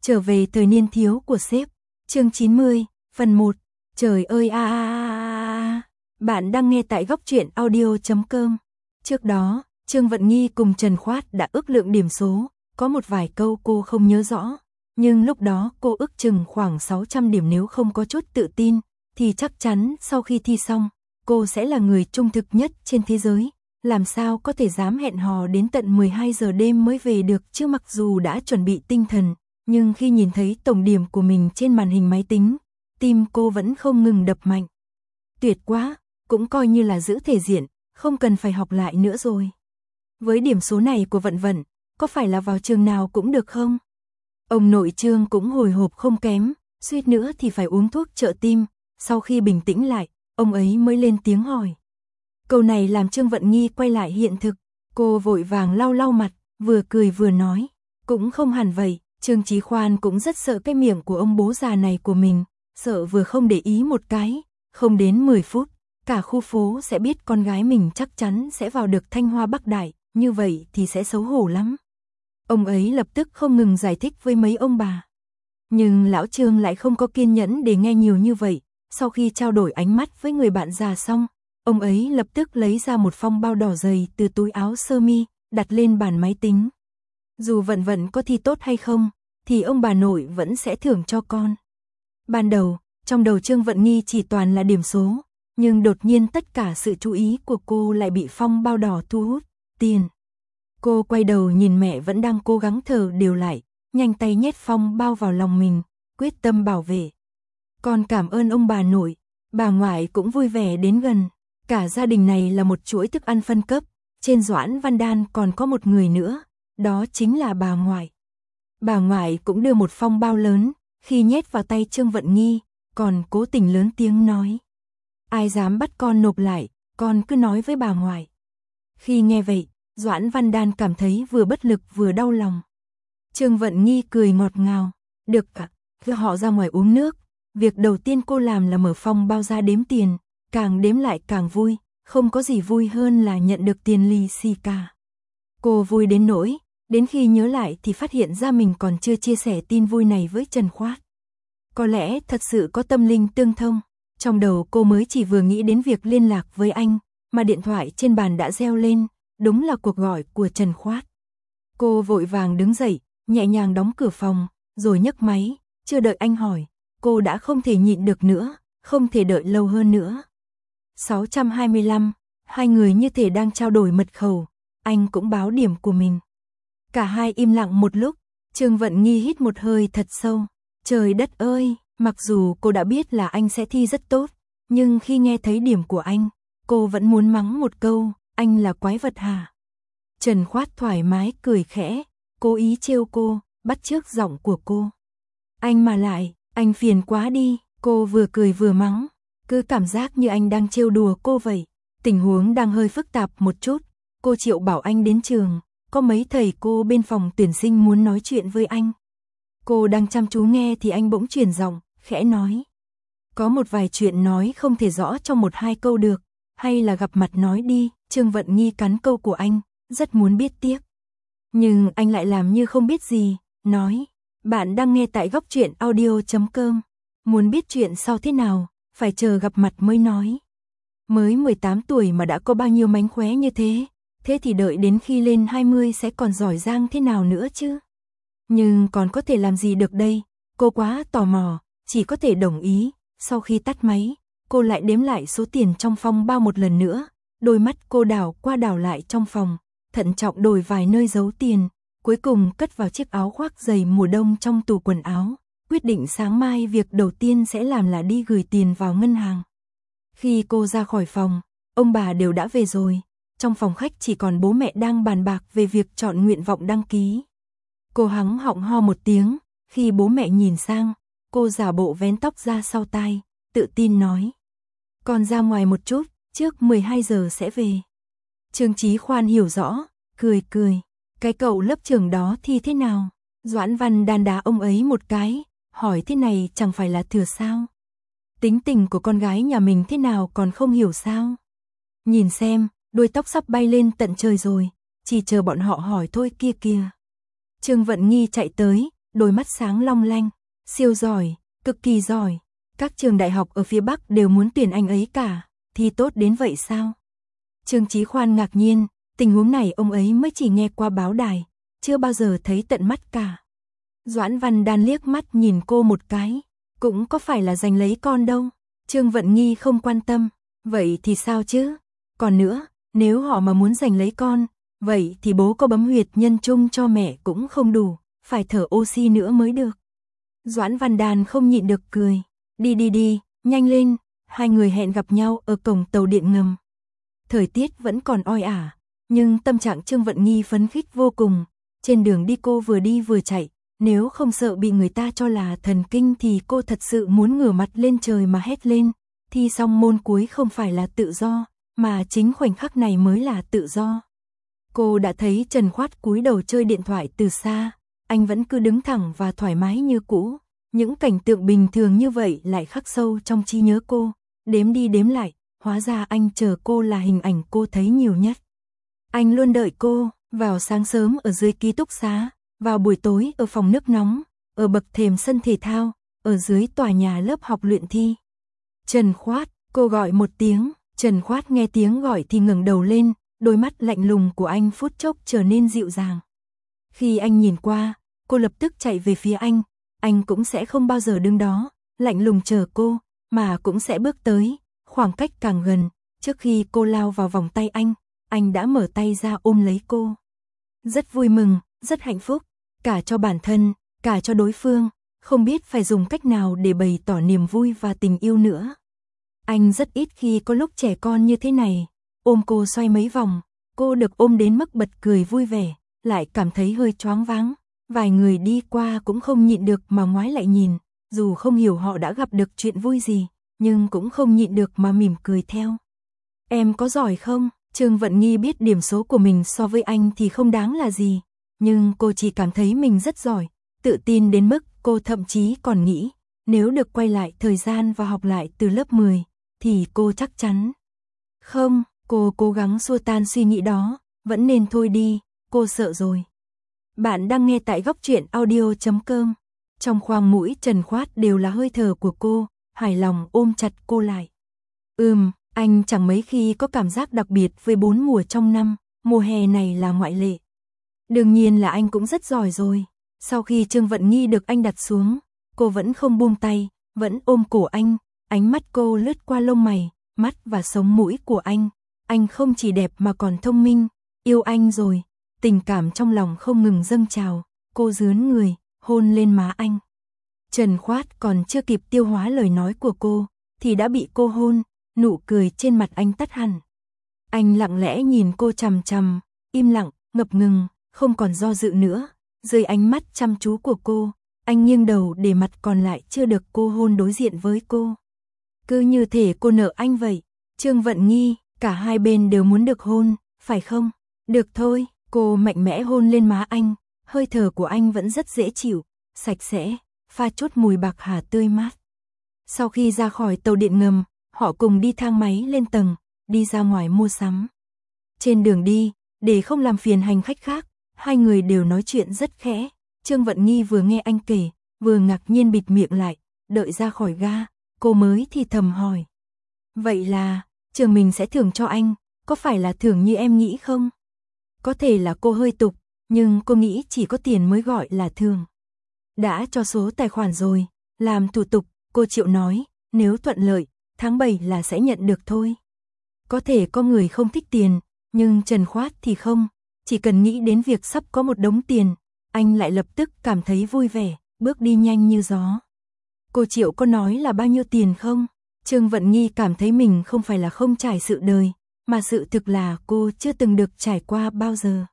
Trở về thời niên thiếu của sếp. Chương 90, phần 1. Trời ơi Bạn đang nghe tại góc truyện audio.com. Trước đó, Trương Vận Nghi cùng Trần Khoát đã ước lượng điểm số, có một vài câu cô không nhớ rõ, nhưng lúc đó cô ước chừng khoảng 600 điểm, nếu không có chút tự tin, thì chắc chắn sau khi thi xong, cô sẽ là người trung thực nhất trên thế giới. Làm sao có thể dám hẹn hò đến tận 12 giờ đêm mới về được chứ. Mặc dù đã chuẩn bị tinh thần, nhưng khi nhìn thấy tổng điểm của mình trên màn hình máy tính, tim cô vẫn không ngừng đập mạnh. Tuyệt quá, cũng coi như là giữ thể diện, không cần phải học lại nữa rồi. Với điểm số này của Vận Vận, có phải là vào trường nào cũng được không? Ông nội Trương cũng hồi hộp không kém, suýt nữa thì phải uống thuốc trợ tim. Sau khi bình tĩnh lại, ông ấy mới lên tiếng hỏi. Câu này làm Trương Vận Nghi quay lại hiện thực, cô vội vàng lau lau mặt, vừa cười vừa nói. Cũng không hẳn vậy, Trương Chí Khoan cũng rất sợ cái miệng của ông bố già này của mình, sợ vừa không để ý một cái, không đến 10 phút, cả khu phố sẽ biết con gái mình chắc chắn sẽ vào được Thanh Hoa Bắc Đại, như vậy thì sẽ xấu hổ lắm. Ông ấy lập tức không ngừng giải thích với mấy ông bà. Nhưng lão Trương lại không có kiên nhẫn để nghe nhiều như vậy, sau khi trao đổi ánh mắt với người bạn già xong, ông ấy lập tức lấy ra một phong bao đỏ dày từ túi áo sơ mi, đặt lên bàn máy tính. Dù Vận Vận có thi tốt hay không, thì ông bà nội vẫn sẽ thưởng cho con. Ban đầu, trong đầu Trương Vận Nghi chỉ toàn là điểm số, nhưng đột nhiên tất cả sự chú ý của cô lại bị phong bao đỏ thu hút. Tiền. Cô quay đầu nhìn mẹ vẫn đang cố gắng thở đều lại, nhanh tay nhét phong bao vào lòng mình, quyết tâm bảo vệ. Con cảm ơn ông bà nội, bà ngoại cũng vui vẻ đến gần. Cả gia đình này là một chuỗi thức ăn phân cấp, trên Doãn Văn Đan còn có một người nữa, đó chính là bà ngoại. Bà ngoại cũng đưa một phong bao lớn, khi nhét vào tay Trương Vận Nghi, còn cố tình lớn tiếng nói. Ai dám bắt con nộp lại, con cứ nói với bà ngoại. Khi nghe vậy, Doãn Văn Đan cảm thấy vừa bất lực vừa đau lòng. Trương Vận Nghi cười ngọt ngào, được ạ, đưa họ ra ngoài uống nước. Việc đầu tiên cô làm là mở phong bao ra đếm tiền, càng đếm lại càng vui, không có gì vui hơn là nhận được tiền lì xì cả. Cô vui đến nỗi, đến khi nhớ lại thì phát hiện ra mình còn chưa chia sẻ tin vui này với Trần Khoát. Có lẽ thật sự có tâm linh tương thông, trong đầu cô mới chỉ vừa nghĩ đến việc liên lạc với anh, mà điện thoại trên bàn đã reo lên, đúng là cuộc gọi của Trần Khoát. Cô vội vàng đứng dậy, nhẹ nhàng đóng cửa phòng, rồi nhấc máy, chưa đợi anh hỏi, cô đã không thể nhịn được nữa, không thể đợi lâu hơn nữa. 625, hai người như thể đang trao đổi mật khẩu, anh cũng báo điểm của mình. Cả hai im lặng một lúc, Trương Vận Nghi hít một hơi thật sâu. Trời đất ơi, mặc dù cô đã biết là anh sẽ thi rất tốt, nhưng khi nghe thấy điểm của anh, cô vẫn muốn mắng một câu, anh là quái vật hả? Trần Khoát thoải mái cười khẽ, cố ý trêu cô, bắt chước giọng của cô. Anh mà lại, anh phiền quá đi, cô vừa cười vừa mắng, cứ cảm giác như anh đang trêu đùa cô vậy. Tình huống đang hơi phức tạp một chút, cô Triệu bảo anh đến trường, có mấy thầy cô bên phòng tuyển sinh muốn nói chuyện với anh. Cô đang chăm chú nghe thì anh bỗng chuyển giọng, khẽ nói. Có một vài chuyện nói không thể rõ trong một hai câu được, hay là gặp mặt nói đi. Trương Vận Nghi cắn câu của anh, rất muốn biết tiếp. Nhưng anh lại làm như không biết gì, nói. Bạn đang nghe tại góc truyện audio.com. Muốn biết chuyện sau thế nào, phải chờ gặp mặt mới nói. Mới 18 tuổi mà đã có bao nhiêu mánh khóe như thế, thế thì đợi đến khi lên 20 sẽ còn giỏi giang thế nào nữa chứ? Nhưng còn có thể làm gì được đây? Cô quá tò mò, chỉ có thể đồng ý. Sau khi tắt máy, cô lại đếm lại số tiền trong phong bao một lần nữa. Đôi mắt cô đảo qua đảo lại trong phòng, thận trọng đổi vài nơi giấu tiền, cuối cùng cất vào chiếc áo khoác dày mùa đông trong tủ quần áo. Quyết định sáng mai việc đầu tiên sẽ làm là đi gửi tiền vào ngân hàng. Khi cô ra khỏi phòng, ông bà đều đã về rồi. Trong phòng khách chỉ còn bố mẹ đang bàn bạc về việc chọn nguyện vọng đăng ký. Cô hắng họng ho một tiếng, khi bố mẹ nhìn sang, cô giả bộ vén tóc ra sau tai, tự tin nói. Con ra ngoài một chút, trước 12 giờ sẽ về. Trương Chí Khoan hiểu rõ, cười cười. Cái cậu lớp trưởng đó thi thế nào? Doãn Văn Đan đá ông ấy một cái, hỏi thế này chẳng phải là thừa sao? Tính tình của con gái nhà mình thế nào còn không hiểu sao? Nhìn xem, đuôi tóc sắp bay lên tận trời rồi, chỉ chờ bọn họ hỏi thôi kia kìa. Trương Vận Nghi chạy tới, đôi mắt sáng long lanh, siêu giỏi, cực kỳ giỏi. Các trường đại học ở phía Bắc đều muốn tuyển anh ấy cả, thi tốt đến vậy sao? Trương Chí Khoan ngạc nhiên, tình huống này ông ấy mới chỉ nghe qua báo đài, chưa bao giờ thấy tận mắt cả. Doãn Văn Đan liếc mắt nhìn cô một cái, cũng có phải là giành lấy con đâu. Trương Vận Nghi không quan tâm, vậy thì sao chứ? Còn nữa, nếu họ mà muốn giành lấy con, vậy thì bố có bấm huyệt nhân trung cho mẹ cũng không đủ, phải thở oxy nữa mới được. Doãn Văn Đan không nhịn được cười, đi, nhanh lên, hai người hẹn gặp nhau ở cổng tàu điện ngầm. Thời tiết vẫn còn oi ả, nhưng tâm trạng Trương Vận Nghi phấn khích vô cùng, trên đường đi cô vừa đi vừa chạy, nếu không sợ bị người ta cho là thần kinh thì cô thật sự muốn ngửa mặt lên trời mà hét lên, thi xong môn cuối không phải là tự do, mà chính khoảnh khắc này mới là tự do. Cô đã thấy Trần Khoát cúi đầu chơi điện thoại từ xa, anh vẫn cứ đứng thẳng và thoải mái như cũ, những cảnh tượng bình thường như vậy lại khắc sâu trong trí nhớ cô, đếm đi đếm lại, hóa ra anh chờ cô là hình ảnh cô thấy nhiều nhất. Anh luôn đợi cô, vào sáng sớm ở dưới ký túc xá, vào buổi tối ở phòng nước nóng, ở bậc thềm sân thể thao, ở dưới tòa nhà lớp học luyện thi. Trần Khoát, cô gọi một tiếng, Trần Khoát nghe tiếng gọi thì ngẩng đầu lên, đôi mắt lạnh lùng của anh phút chốc trở nên dịu dàng. Khi anh nhìn qua, cô lập tức chạy về phía anh cũng sẽ không bao giờ đứng đó, lạnh lùng chờ cô, mà cũng sẽ bước tới, khoảng cách càng gần, trước khi cô lao vào vòng tay anh đã mở tay ra ôm lấy cô. Rất vui mừng, rất hạnh phúc, cả cho bản thân, cả cho đối phương, không biết phải dùng cách nào để bày tỏ niềm vui và tình yêu nữa. Anh rất ít khi có lúc trẻ con như thế này, ôm cô xoay mấy vòng, cô được ôm đến mức bật cười vui vẻ, lại cảm thấy hơi choáng váng. Vài người đi qua cũng không nhịn được mà ngoái lại nhìn, dù không hiểu họ đã gặp được chuyện vui gì, nhưng cũng không nhịn được mà mỉm cười theo. Em có giỏi không? Trương Vận Nghi biết điểm số của mình so với anh thì không đáng là gì, nhưng cô chỉ cảm thấy mình rất giỏi, tự tin đến mức cô thậm chí còn nghĩ, nếu được quay lại thời gian và học lại từ lớp 10, thì cô chắc chắn. Không, cô cố gắng xua tan suy nghĩ đó, vẫn nên thôi đi, cô sợ rồi. Bạn đang nghe tại góc truyện audio.com. Trong khoang mũi Trần Khoát đều là hơi thở của cô, hài lòng ôm chặt cô lại. Anh chẳng mấy khi có cảm giác đặc biệt với 4 mùa trong năm, mùa hè này là ngoại lệ. Đương nhiên là anh cũng rất giỏi rồi. Sau khi Trương Vận Nghi được anh đặt xuống, cô vẫn không buông tay, vẫn ôm cổ anh, ánh mắt cô lướt qua lông mày, mắt và sống mũi của anh. Anh không chỉ đẹp mà còn thông minh, yêu anh rồi. Tình cảm trong lòng không ngừng dâng trào, cô rướn người, hôn lên má anh. Trần Khoát còn chưa kịp tiêu hóa lời nói của cô, thì đã bị cô hôn, nụ cười trên mặt anh tắt hẳn. Anh lặng lẽ nhìn cô chằm chằm, im lặng, ngập ngừng, không còn do dự nữa. Dưới ánh mắt chăm chú của cô, anh nghiêng đầu để mặt còn lại chưa được cô hôn đối diện với cô. Cứ như thể cô nợ anh vậy. Trương Vận Nghi, cả hai bên đều muốn được hôn, phải không? Được thôi. Cô mạnh mẽ hôn lên má anh, hơi thở của anh vẫn rất dễ chịu, sạch sẽ, pha chút mùi bạc hà tươi mát. Sau khi ra khỏi tàu điện ngầm, họ cùng đi thang máy lên tầng, đi ra ngoài mua sắm. Trên đường đi, để không làm phiền hành khách khác, hai người đều nói chuyện rất khẽ. Trương Vận Nghi vừa nghe anh kể, vừa ngạc nhiên bịt miệng lại, đợi ra khỏi ga, cô mới thì thầm hỏi. Vậy là, trường mình sẽ thưởng cho anh, có phải là thưởng như em nghĩ không? Có thể là cô hơi tục, nhưng cô nghĩ chỉ có tiền mới gọi là thưởng. Đã cho số tài khoản rồi, làm thủ tục, cô chịu nói, nếu thuận lợi, tháng 7 là sẽ nhận được thôi. Có thể có người không thích tiền, nhưng Trần Khoát thì không, chỉ cần nghĩ đến việc sắp có một đống tiền, anh lại lập tức cảm thấy vui vẻ, bước đi nhanh như gió. Cô Triệu có nói là bao nhiêu tiền không? Trương Vận Nghi cảm thấy mình không phải là không trải sự đời, mà sự thực là cô chưa từng được trải qua bao giờ.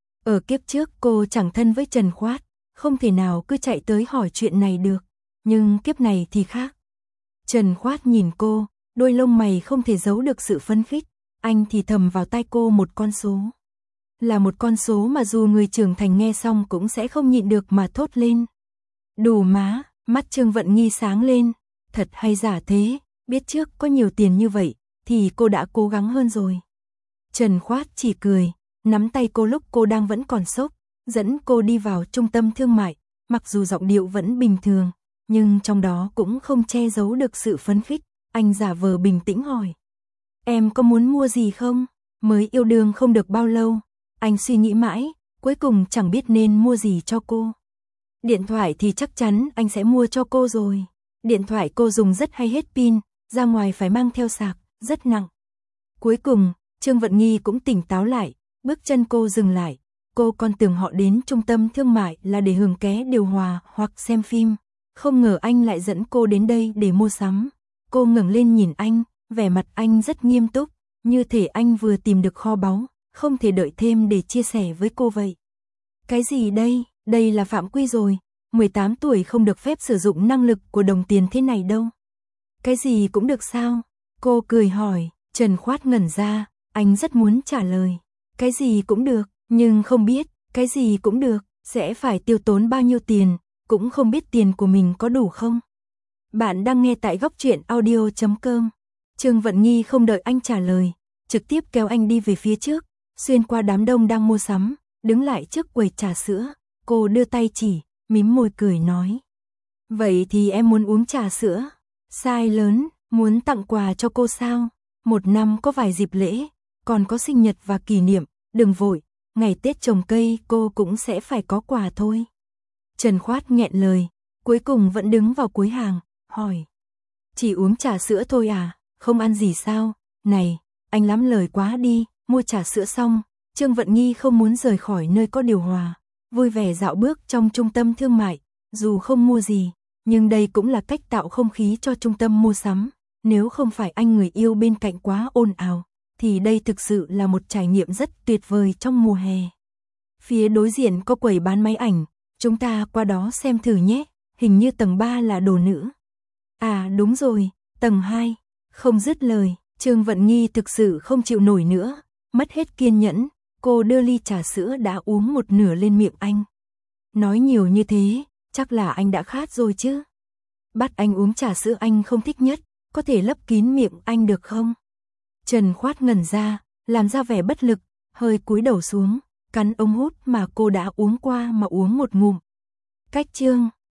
Ở kiếp trước cô chẳng thân với Trần Khoát, không thể nào cứ chạy tới hỏi chuyện này được, nhưng kiếp này thì khác. Trần Khoát nhìn cô, đôi lông mày không thể giấu được sự phấn khích, anh thì thầm vào tai cô một con số. Là một con số mà dù người trưởng thành nghe xong cũng sẽ không nhịn được mà thốt lên. Đủ má, mắt Trương Vận Nghi sáng lên, thật hay giả thế, biết trước có nhiều tiền như vậy, thì cô đã cố gắng hơn rồi. Trần Khoát chỉ cười, nắm tay cô lúc cô đang vẫn còn sốc, dẫn cô đi vào trung tâm thương mại, mặc dù giọng điệu vẫn bình thường, nhưng trong đó cũng không che giấu được sự phấn khích. Anh giả vờ bình tĩnh hỏi. Em có muốn mua gì không? Mới yêu đương không được bao lâu, anh suy nghĩ mãi, cuối cùng chẳng biết nên mua gì cho cô. Điện thoại thì chắc chắn anh sẽ mua cho cô rồi. Điện thoại cô dùng rất hay hết pin, ra ngoài phải mang theo sạc, rất nặng. Cuối cùng, Trương Vận Nghi cũng tỉnh táo lại, bước chân cô dừng lại. Cô còn tưởng họ đến trung tâm thương mại là để hưởng ké điều hòa hoặc xem phim. Không ngờ anh lại dẫn cô đến đây để mua sắm. Cô ngẩng lên nhìn anh, vẻ mặt anh rất nghiêm túc, như thể anh vừa tìm được kho báu, không thể đợi thêm để chia sẻ với cô vậy. Cái gì đây? Đây là phạm quy rồi. 18 tuổi không được phép sử dụng năng lực của đồng tiền thế này đâu. Cái gì cũng được sao? Cô cười hỏi. Trần Khoát ngẩn ra, anh rất muốn trả lời. Cái gì cũng được, nhưng không biết, cái gì cũng được, sẽ phải tiêu tốn bao nhiêu tiền, cũng không biết tiền của mình có đủ không. Bạn đang nghe tại góc truyện audio.com. Trương Vận Nghi không đợi anh trả lời, trực tiếp kéo anh đi về phía trước, xuyên qua đám đông đang mua sắm, đứng lại trước quầy trà sữa. Cô đưa tay chỉ, mím môi cười nói. Vậy thì em muốn uống trà sữa. Sai lớn, muốn tặng quà cho cô sao? Một năm có vài dịp lễ, còn có sinh nhật và kỷ niệm, đừng vội, ngày Tết trồng cây cô cũng sẽ phải có quà thôi. Trần Khoát nghẹn lời, cuối cùng vẫn đứng vào cuối hàng, hỏi. Chỉ uống trà sữa thôi à, không ăn gì sao? Này, anh lắm lời quá đi. Mua trà sữa xong, Trương Vận Nghi không muốn rời khỏi nơi có điều hòa, vui vẻ dạo bước trong trung tâm thương mại, dù không mua gì, nhưng đây cũng là cách tạo không khí cho trung tâm mua sắm. Nếu không phải anh người yêu bên cạnh quá ồn ào, thì đây thực sự là một trải nghiệm rất tuyệt vời trong mùa hè. Phía đối diện có quầy bán máy ảnh, chúng ta qua đó xem thử nhé, hình như tầng 3 là đồ nữ. À đúng rồi, tầng 2, không dứt lời, Trương Vận Nghi thực sự không chịu nổi nữa, mất hết kiên nhẫn, cô đưa ly trà sữa đã uống một nửa lên miệng anh. Nói nhiều như thế, chắc là anh đã khát rồi chứ. Bắt anh uống trà sữa anh không thích nhất, có thể lấp kín miệng anh được không? Trần Khoát ngẩn ra, làm ra vẻ bất lực, hơi cúi đầu xuống, cắn ống hút mà cô đã uống qua mà uống một ngụm. Cách Trương